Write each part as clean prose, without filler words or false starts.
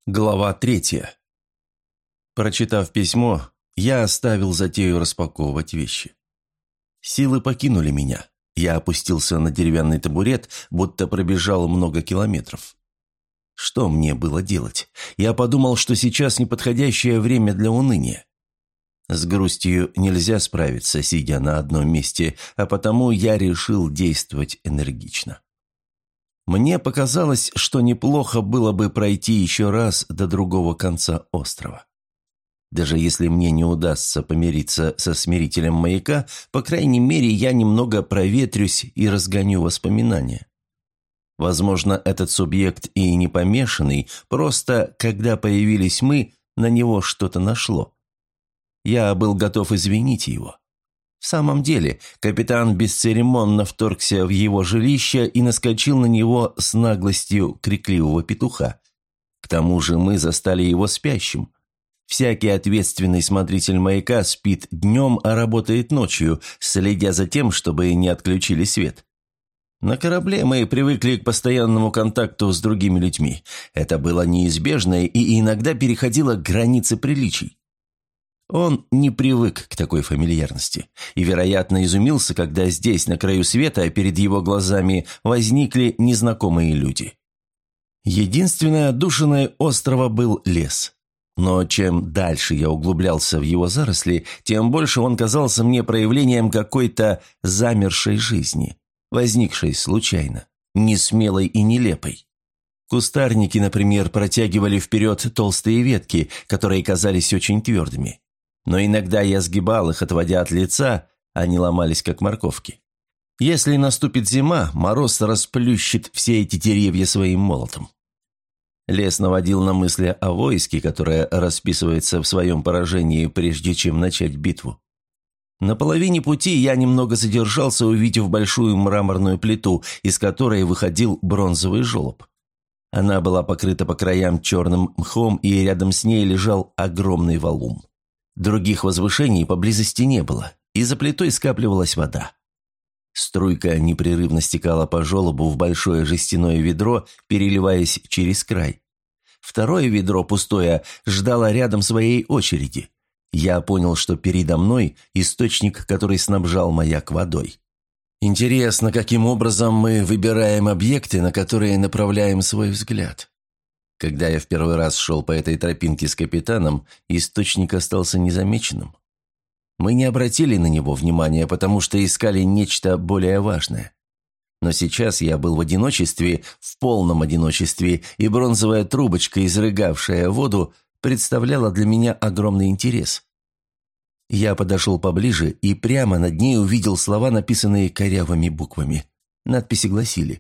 Глава 3. Прочитав письмо, я оставил затею распаковывать вещи. Силы покинули меня. Я опустился на деревянный табурет, будто пробежал много километров. Что мне было делать? Я подумал, что сейчас неподходящее время для уныния. С грустью нельзя справиться, сидя на одном месте, а потому я решил действовать энергично. Мне показалось, что неплохо было бы пройти еще раз до другого конца острова. Даже если мне не удастся помириться со смирителем маяка, по крайней мере, я немного проветрюсь и разгоню воспоминания. Возможно, этот субъект и не помешанный, просто, когда появились мы, на него что-то нашло. Я был готов извинить его. В самом деле, капитан бесцеремонно вторгся в его жилище и наскочил на него с наглостью крикливого петуха. К тому же мы застали его спящим. Всякий ответственный смотритель маяка спит днем, а работает ночью, следя за тем, чтобы не отключили свет. На корабле мы привыкли к постоянному контакту с другими людьми. Это было неизбежно и иногда переходило границы приличий. Он не привык к такой фамильярности и, вероятно, изумился, когда здесь, на краю света, перед его глазами возникли незнакомые люди. Единственной отдушиной острова был лес. Но чем дальше я углублялся в его заросли, тем больше он казался мне проявлением какой-то замершей жизни, возникшей случайно, несмелой и нелепой. Кустарники, например, протягивали вперед толстые ветки, которые казались очень твердыми. Но иногда я сгибал их, отводя от лица, они ломались, как морковки. Если наступит зима, мороз расплющит все эти деревья своим молотом. Лес наводил на мысли о войске, которое расписывается в своем поражении, прежде чем начать битву. На половине пути я немного задержался, увидев большую мраморную плиту, из которой выходил бронзовый желоб. Она была покрыта по краям черным мхом, и рядом с ней лежал огромный валун. Других возвышений поблизости не было, и за плитой скапливалась вода. Струйка непрерывно стекала по желобу в большое жестяное ведро, переливаясь через край. Второе ведро, пустое, ждало рядом своей очереди. Я понял, что передо мной источник, который снабжал маяк водой. Интересно, каким образом мы выбираем объекты, на которые направляем свой взгляд. Когда я в первый раз шел по этой тропинке с капитаном, источник остался незамеченным. Мы не обратили на него внимания, потому что искали нечто более важное. Но сейчас я был в одиночестве, в полном одиночестве, и бронзовая трубочка, изрыгавшая воду, представляла для меня огромный интерес. Я подошел поближе и прямо над ней увидел слова, написанные корявыми буквами. Надписи гласили: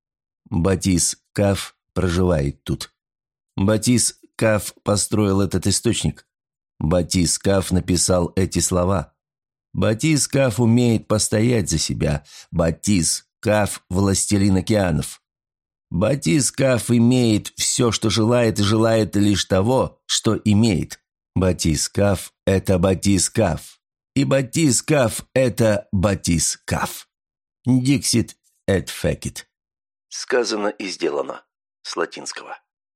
«Батис Каф проживает тут». Батис Каф построил этот источник. Батис Каф написал эти слова. Батис Каф умеет постоять за себя. Батис Каф – властелин океанов. Батис Каф имеет все, что желает, и желает лишь того, что имеет. Батис Каф – это Батис Каф. И Батис Каф – это Батис Каф. Dixit et fecit. Сказано и сделано. С латинского.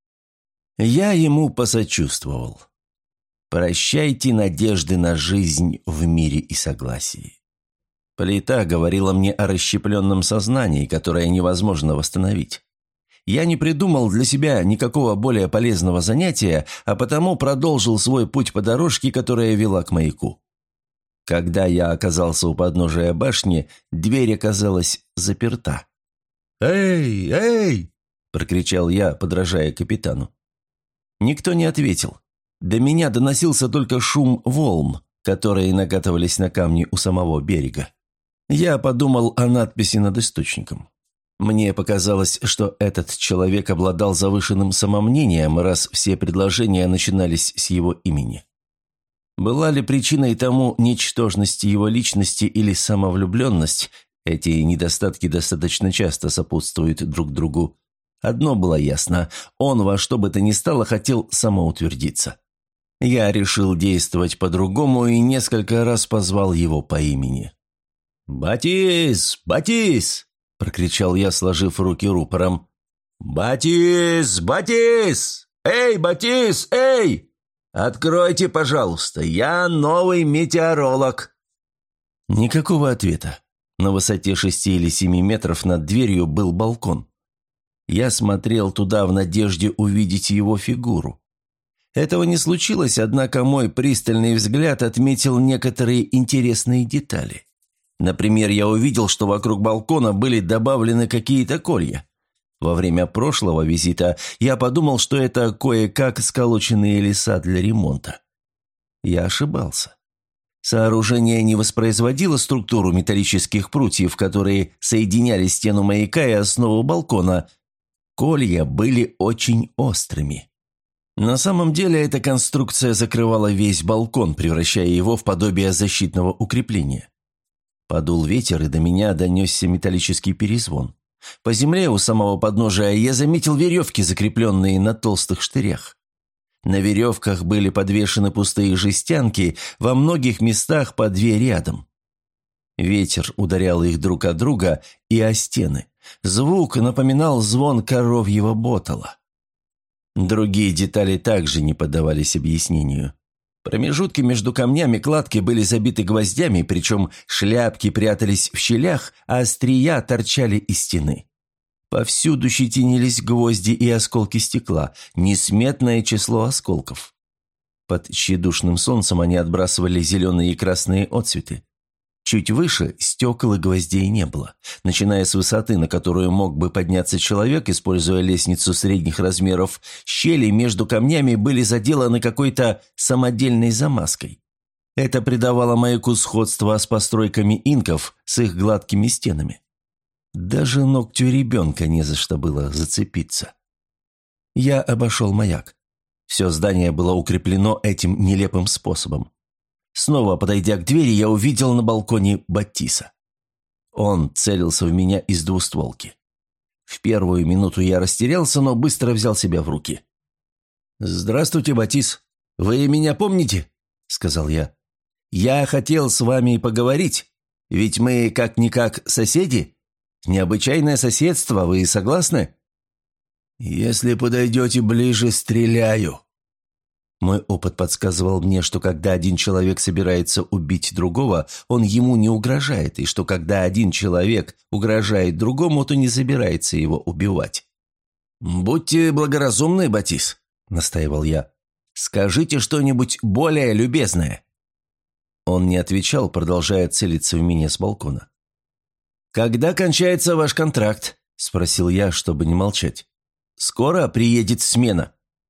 Я ему посочувствовал. Прощайте надежды на жизнь в мире и согласии. Плита говорила мне о расщепленном сознании, которое невозможно восстановить. Я не придумал для себя никакого более полезного занятия, а потому продолжил свой путь по дорожке, которая вела к маяку. Когда я оказался у подножия башни, дверь оказалась заперта. «Эй, эй!» – прокричал я, подражая капитану. Никто не ответил. До меня доносился только шум волн, которые накатывались на камни у самого берега. Я подумал о надписи над источником. Мне показалось, что этот человек обладал завышенным самомнением, раз все предложения начинались с его имени. Была ли причиной тому ничтожность его личности или самовлюбленность? Эти недостатки достаточно часто сопутствуют друг другу. Одно было ясно – он во что бы то ни стало хотел самоутвердиться. Я решил действовать по-другому и несколько раз позвал его по имени. «Батис! Батис!» – прокричал я, сложив руки рупором. «Батис! Батис!» «Эй, Батис, эй! Откройте, пожалуйста, я новый метеоролог!» Никакого ответа. На высоте 6 или 7 метров над дверью был балкон. Я смотрел туда в надежде увидеть его фигуру. Этого не случилось, однако мой пристальный взгляд отметил некоторые интересные детали. Например, я увидел, что вокруг балкона были добавлены какие-то колья. Во время прошлого визита я подумал, что это кое-как сколоченные леса для ремонта. Я ошибался. Сооружение не воспроизводило структуру металлических прутьев, которые соединяли стену маяка и основу балкона. Колья были очень острыми. На самом деле эта конструкция закрывала весь балкон, превращая его в подобие защитного укрепления. Подул ветер, и до меня донесся металлический перезвон. По земле у самого подножия я заметил веревки, закрепленные на толстых штырях. На веревках были подвешены пустые жестянки, во многих местах по 2 рядом. Ветер ударял их друг от друга и о стены. Звук напоминал звон коровьего ботала. Другие детали также не поддавались объяснению. Промежутки между камнями кладки были забиты гвоздями, причем шляпки прятались в щелях, а острия торчали из стены. Повсюду щетинились гвозди и осколки стекла, несметное число осколков. Под тщедушным солнцем они отбрасывали зеленые и красные отцветы. Чуть выше стекол и гвоздей не было. Начиная с высоты, на которую мог бы подняться человек, используя лестницу средних размеров, щели между камнями были заделаны какой-то самодельной замазкой. Это придавало маяку сходство с постройками инков с их гладкими стенами. Даже ногтю ребенка не за что было зацепиться. Я обошел маяк. Все здание было укреплено этим нелепым способом. Снова подойдя к двери, я увидел на балконе Батиса. Он целился в меня из двустволки. В первую минуту я растерялся, но быстро взял себя в руки. «Здравствуйте, Батис. Вы меня помните?» – сказал я. «Я хотел с вами поговорить, ведь мы как-никак соседи. Необычайное соседство, вы согласны?» «Если подойдете ближе, стреляю». Мой опыт подсказывал мне, что когда один человек собирается убить другого, он ему не угрожает, и что когда один человек угрожает другому, то не собирается его убивать. «Будьте благоразумны, Батис», – настаивал я. «Скажите что-нибудь более любезное». Он не отвечал, продолжая целиться в меня с балкона. «Когда кончается ваш контракт?» – спросил я, чтобы не молчать. «Скоро приедет смена».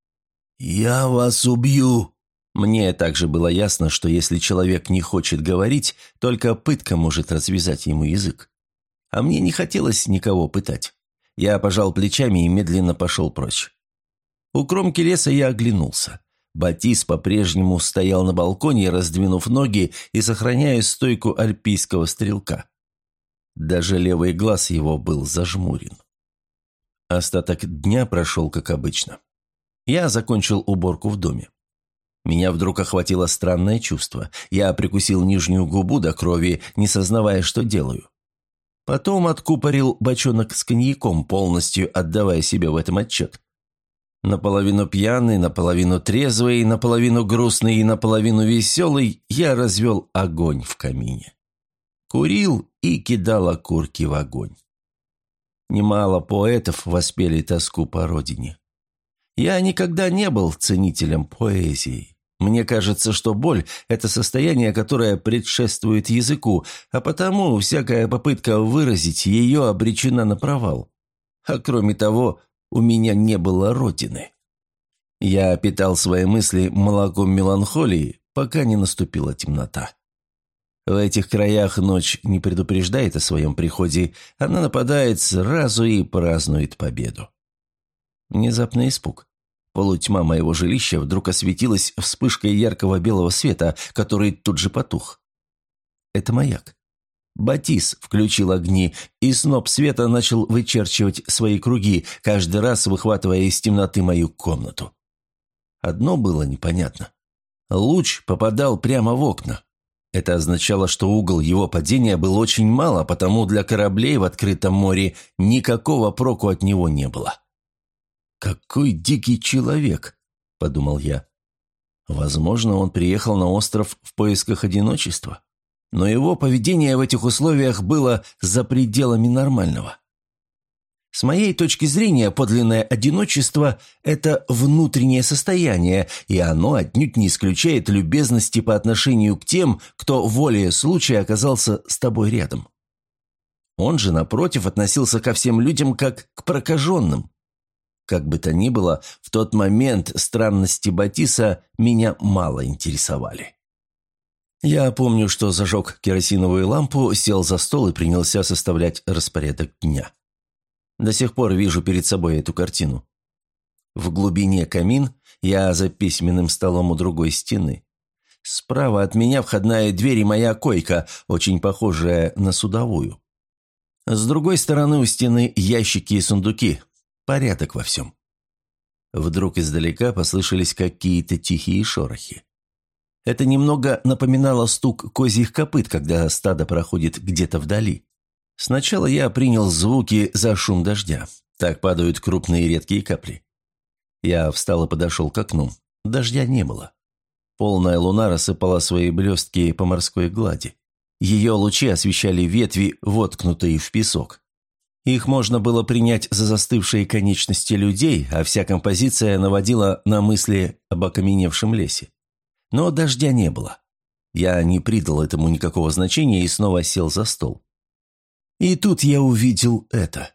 «Я вас убью!» Мне также было ясно, что если человек не хочет говорить, только пытка может развязать ему язык. А мне не хотелось никого пытать. Я пожал плечами и медленно пошел прочь. У кромки леса я оглянулся. Батис по-прежнему стоял на балконе, раздвинув ноги и сохраняя стойку альпийского стрелка. Даже левый глаз его был зажмурен. Остаток дня прошел как обычно. Я закончил уборку в доме. Меня вдруг охватило странное чувство. Я прикусил нижнюю губу до крови, не сознавая, что делаю. Потом откупорил бочонок с коньяком, полностью отдавая себе в этом отчет. Наполовину пьяный, наполовину трезвый, наполовину грустный и наполовину веселый, я развел огонь в камине. Курил и кидал окурки в огонь. Немало поэтов воспели тоску по родине. Я никогда не был ценителем поэзии. Мне кажется, что боль – это состояние, которое предшествует языку, а потому всякая попытка выразить ее обречена на провал. А кроме того, у меня не было родины. Я питал свои мысли молоком меланхолии, пока не наступила темнота. В этих краях ночь не предупреждает о своем приходе, она нападает сразу и празднует победу. Внезапный испуг. Полутьма моего жилища вдруг осветилась вспышкой яркого белого света, который тут же потух. Это маяк. Батис включил огни, и сноп света начал вычерчивать свои круги, каждый раз выхватывая из темноты мою комнату. Одно было непонятно. Луч попадал прямо в окна. Это означало, что угол его падения был очень мал, а потому для кораблей в открытом море никакого проку от него не было. «Какой дикий человек!» – подумал я. Возможно, он приехал на остров в поисках одиночества, но его поведение в этих условиях было за пределами нормального. С моей точки зрения, подлинное одиночество – это внутреннее состояние, и оно отнюдь не исключает любезности по отношению к тем, кто волею случая оказался с тобой рядом. Он же, напротив, относился ко всем людям как к прокаженным. Как бы то ни было, в тот момент странности Батиса меня мало интересовали. Я помню, что зажег керосиновую лампу, сел за стол и принялся составлять распорядок дня. До сих пор вижу перед собой эту картину. В глубине камин, я за письменным столом у другой стены. Справа от меня входная дверь и моя койка, очень похожая на судовую. С другой стороны у стены ящики и сундуки. Порядок во всем. Вдруг издалека послышались какие-то тихие шорохи. Это немного напоминало стук козьих копыт, когда стадо проходит где-то вдали. Сначала я принял звуки за шум дождя. Так падают крупные редкие капли. Я встал и подошел к окну. Дождя не было. Полная луна рассыпала свои блестки по морской глади. Ее лучи освещали ветви, воткнутые в песок. Их можно было принять за застывшие конечности людей, а вся композиция наводила на мысли об окаменевшем лесе. Но дождя не было. Я не придал этому никакого значения и снова сел за стол. И тут я увидел это.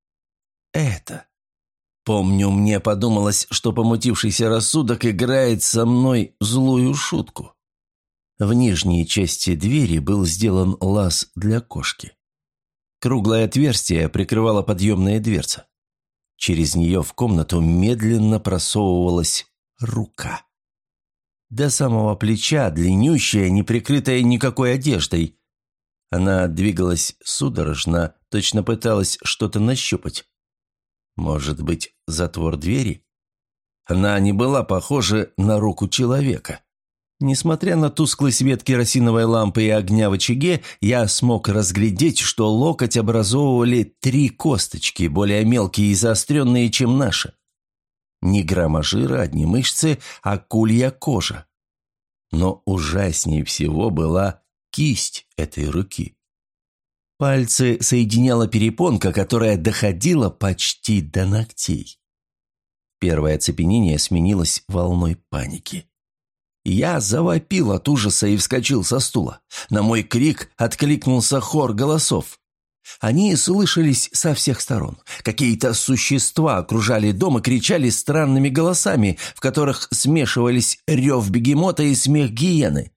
Помню, мне подумалось, что помутившийся рассудок играет со мной злую шутку. В нижней части двери был сделан лаз для кошки. Круглое отверстие прикрывала подъемная дверца. Через нее в комнату медленно просовывалась рука. До самого плеча, длиннющая, не прикрытая никакой одеждой. Она двигалась судорожно, точно пыталась что-то нащупать. Может быть, затвор двери? Она не была похожа на руку человека. Несмотря на тусклый свет керосиновой лампы и огня в очаге, я смог разглядеть, что локоть образовывали 3 косточки, более мелкие и заостренные, чем наши. Ни грамма жира, одни мышцы, а акулья кожа. Но ужаснее всего была кисть этой руки. Пальцы соединяла перепонка, которая доходила почти до ногтей. Первое оцепенение сменилось волной паники. Я завопил от ужаса и вскочил со стула. На мой крик откликнулся хор голосов. Они слышались со всех сторон. Какие-то существа окружали дом и кричали странными голосами, в которых смешивались рев бегемота и смех гиены.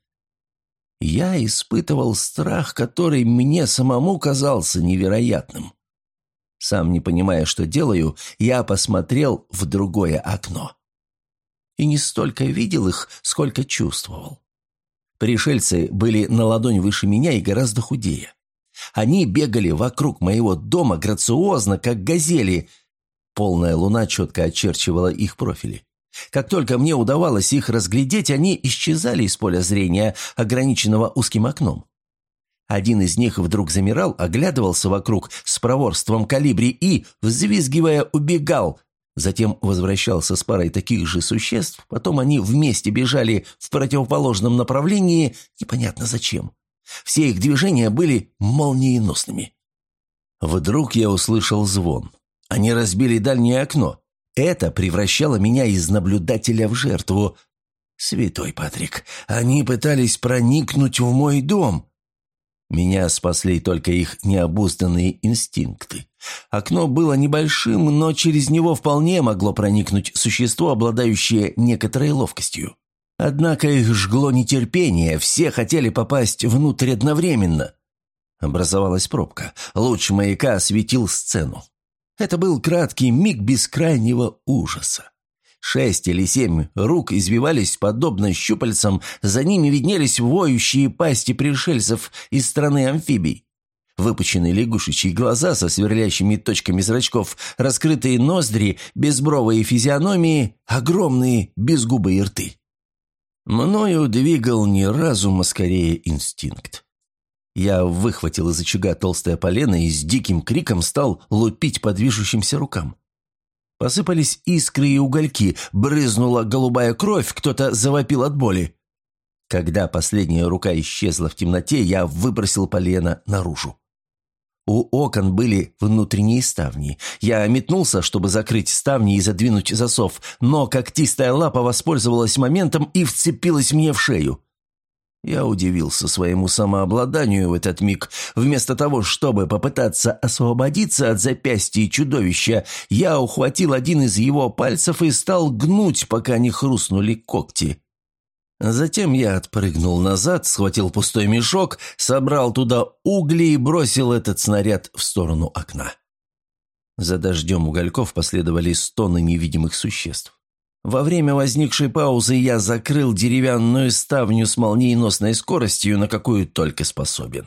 Я испытывал страх, который мне самому казался невероятным. Сам не понимая, что делаю, я посмотрел в другое окно. И не столько видел их, сколько чувствовал. Пришельцы были на ладонь выше меня и гораздо худее. Они бегали вокруг моего дома грациозно, как газели. Полная луна четко очерчивала их профили. Как только мне удавалось их разглядеть, они исчезали из поля зрения, ограниченного узким окном. Один из них вдруг замирал, оглядывался вокруг с проворством колибри и, взвизгивая, убегал. Затем возвращался с парой таких же существ, потом они вместе бежали в противоположном направлении, непонятно зачем. Все их движения были молниеносными. Вдруг я услышал звон. Они разбили дальнее окно. Это превращало меня из наблюдателя в жертву. Святой Патрик, они пытались проникнуть в мой дом. Меня спасли только их необузданные инстинкты. Окно было небольшим, но через него вполне могло проникнуть существо, обладающее некоторой ловкостью. Однако их жгло нетерпение, все хотели попасть внутрь одновременно. Образовалась пробка. Луч маяка осветил сцену. Это был краткий миг бескрайнего ужаса. 6 или 7 рук извивались подобно щупальцам, за ними виднелись воющие пасти пришельцев из страны амфибий. Выпученные лягушечьи глаза со сверлящими точками зрачков, раскрытые ноздри, безбровые физиономии, огромные безгубые рты. Мною двигал не разум, а скорее инстинкт. Я выхватил из очага толстое полено и с диким криком стал лупить по движущимся рукам. Посыпались искры и угольки, брызнула голубая кровь, кто-то завопил от боли. Когда последняя рука исчезла в темноте, я выбросил полено наружу. У окон были внутренние ставни. Я метнулся, чтобы закрыть ставни и задвинуть засов, но когтистая лапа воспользовалась моментом и вцепилась мне в шею. Я удивился своему самообладанию в этот миг. Вместо того, чтобы попытаться освободиться от запястья чудовища, я ухватил один из его пальцев и стал гнуть, пока не хрустнули когти. Затем я отпрыгнул назад, схватил пустой мешок, собрал туда угли и бросил этот снаряд в сторону окна. За дождем угольков последовали стоны невидимых существ. Во время возникшей паузы я закрыл деревянную ставню с молниеносной скоростью, на какую только способен.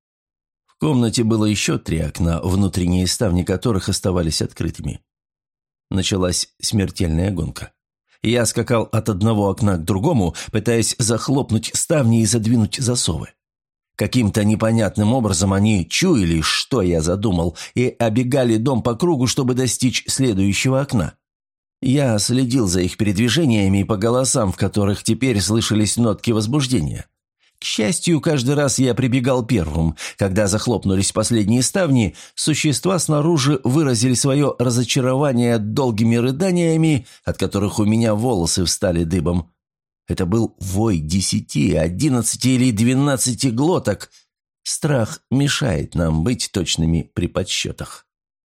В комнате было еще 3 окна, внутренние ставни которых оставались открытыми. Началась смертельная гонка. Я скакал от одного окна к другому, пытаясь захлопнуть ставни и задвинуть засовы. Каким-то непонятным образом они чуяли, что я задумал, и обегали дом по кругу, чтобы достичь следующего окна. Я следил за их передвижениями по голосам, в которых теперь слышались нотки возбуждения. К счастью, каждый раз я прибегал первым. Когда захлопнулись последние ставни, существа снаружи выразили свое разочарование долгими рыданиями, от которых у меня волосы встали дыбом. Это был вой 10, 11 или 12 глоток. Страх мешает нам быть точными при подсчетах.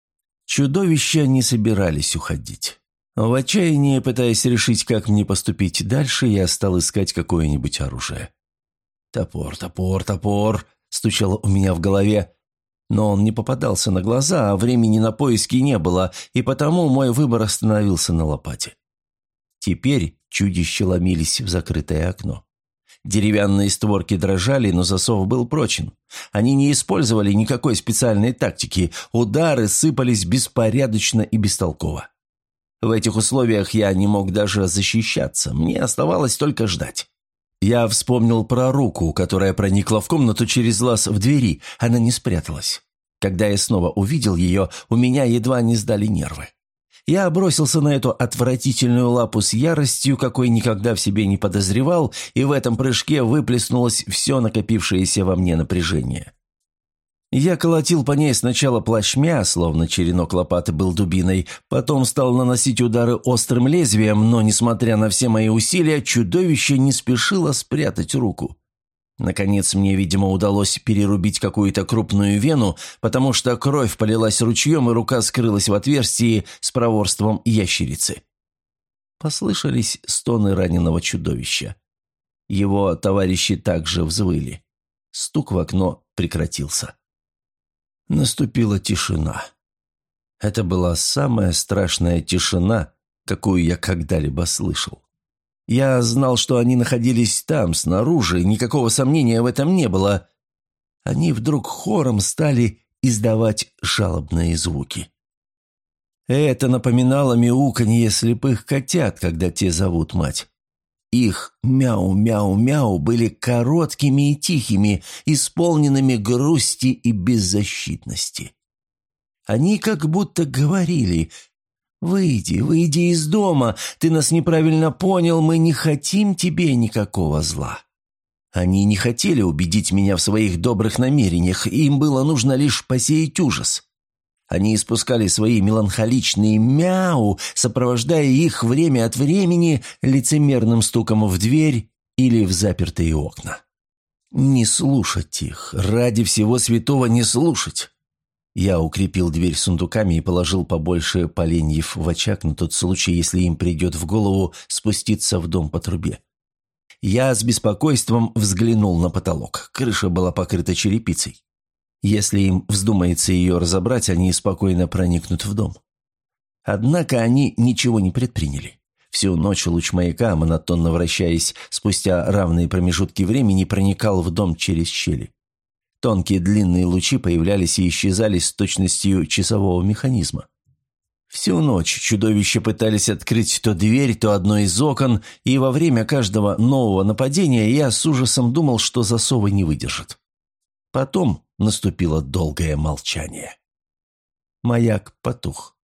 Чудовища не собирались уходить. В отчаянии, пытаясь решить, как мне поступить дальше, я стал искать какое-нибудь оружие. «Топор, топор, топор!» – стучало у меня в голове. Но он не попадался на глаза, а времени на поиски не было, и потому мой выбор остановился на лопате. Теперь чудища ломились в закрытое окно. Деревянные створки дрожали, но засов был прочен. Они не использовали никакой специальной тактики, удары сыпались беспорядочно и бестолково. В этих условиях я не мог даже защищаться, мне оставалось только ждать. Я вспомнил про руку, которая проникла в комнату через лаз в двери, она не спряталась. Когда я снова увидел ее, у меня едва не сдали нервы. Я бросился на эту отвратительную лапу с яростью, какой никогда в себе не подозревал, и в этом прыжке выплеснулось все накопившееся во мне напряжение. Я колотил по ней сначала плашмя, словно черенок лопаты был дубиной, потом стал наносить удары острым лезвием, но, несмотря на все мои усилия, чудовище не спешило спрятать руку. Наконец, мне, видимо, удалось перерубить какую-то крупную вену, потому что кровь полилась ручьем, и рука скрылась в отверстии с проворством ящерицы. Послышались стоны раненого чудовища. Его товарищи также взвыли. Стук в окно прекратился. Наступила тишина. Это была самая страшная тишина, какую я когда-либо слышал. Я знал, что они находились там, снаружи, никакого сомнения в этом не было. Они вдруг хором стали издавать жалобные звуки. Это напоминало мяуканье слепых котят, когда те зовут мать. Их мяу-мяу-мяу были короткими и тихими, исполненными грусти и беззащитности. Они как будто говорили: «Выйди, выйди из дома, ты нас неправильно понял, мы не хотим тебе никакого зла». Они не хотели убедить меня в своих добрых намерениях, им было нужно лишь посеять ужас. Они испускали свои меланхоличные мяу, сопровождая их время от времени лицемерным стуком в дверь или в запертые окна. Не слушать их, ради всего святого не слушать. Я укрепил дверь сундуками и положил побольше поленьев в очаг на тот случай, если им придет в голову спуститься в дом по трубе. Я с беспокойством взглянул на потолок. Крыша была покрыта черепицей. Если им вздумается ее разобрать, они спокойно проникнут в дом. Однако они ничего не предприняли. Всю ночь луч маяка, монотонно вращаясь, спустя равные промежутки времени проникал в дом через щели. Тонкие длинные лучи появлялись и исчезали с точностью часового механизма. Всю ночь чудовища пытались открыть то дверь, то одно из окон, и во время каждого нового нападения я с ужасом думал, что засовы не выдержат. Потом наступило долгое молчание. Маяк потух.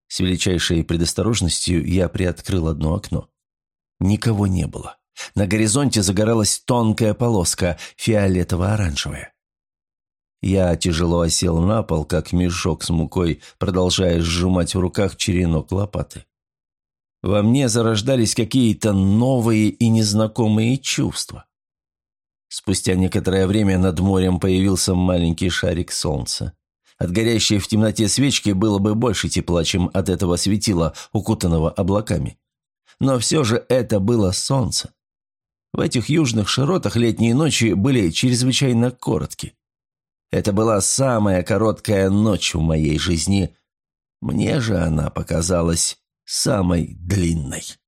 С величайшей предосторожностью я приоткрыл одно окно. Никого не было. На горизонте загоралась тонкая полоска, фиолетово-оранжевая. Я тяжело осел на пол, как мешок с мукой, продолжая сжимать в руках черенок лопаты. Во мне зарождались какие-то новые и незнакомые чувства. Спустя некоторое время над морем появился маленький шарик солнца. От горящей в темноте свечки было бы больше тепла, чем от этого светила, укутанного облаками. Но все же это было солнце. В этих южных широтах летние ночи были чрезвычайно коротки. Это была самая короткая ночь в моей жизни. Мне же она показалась самой длинной.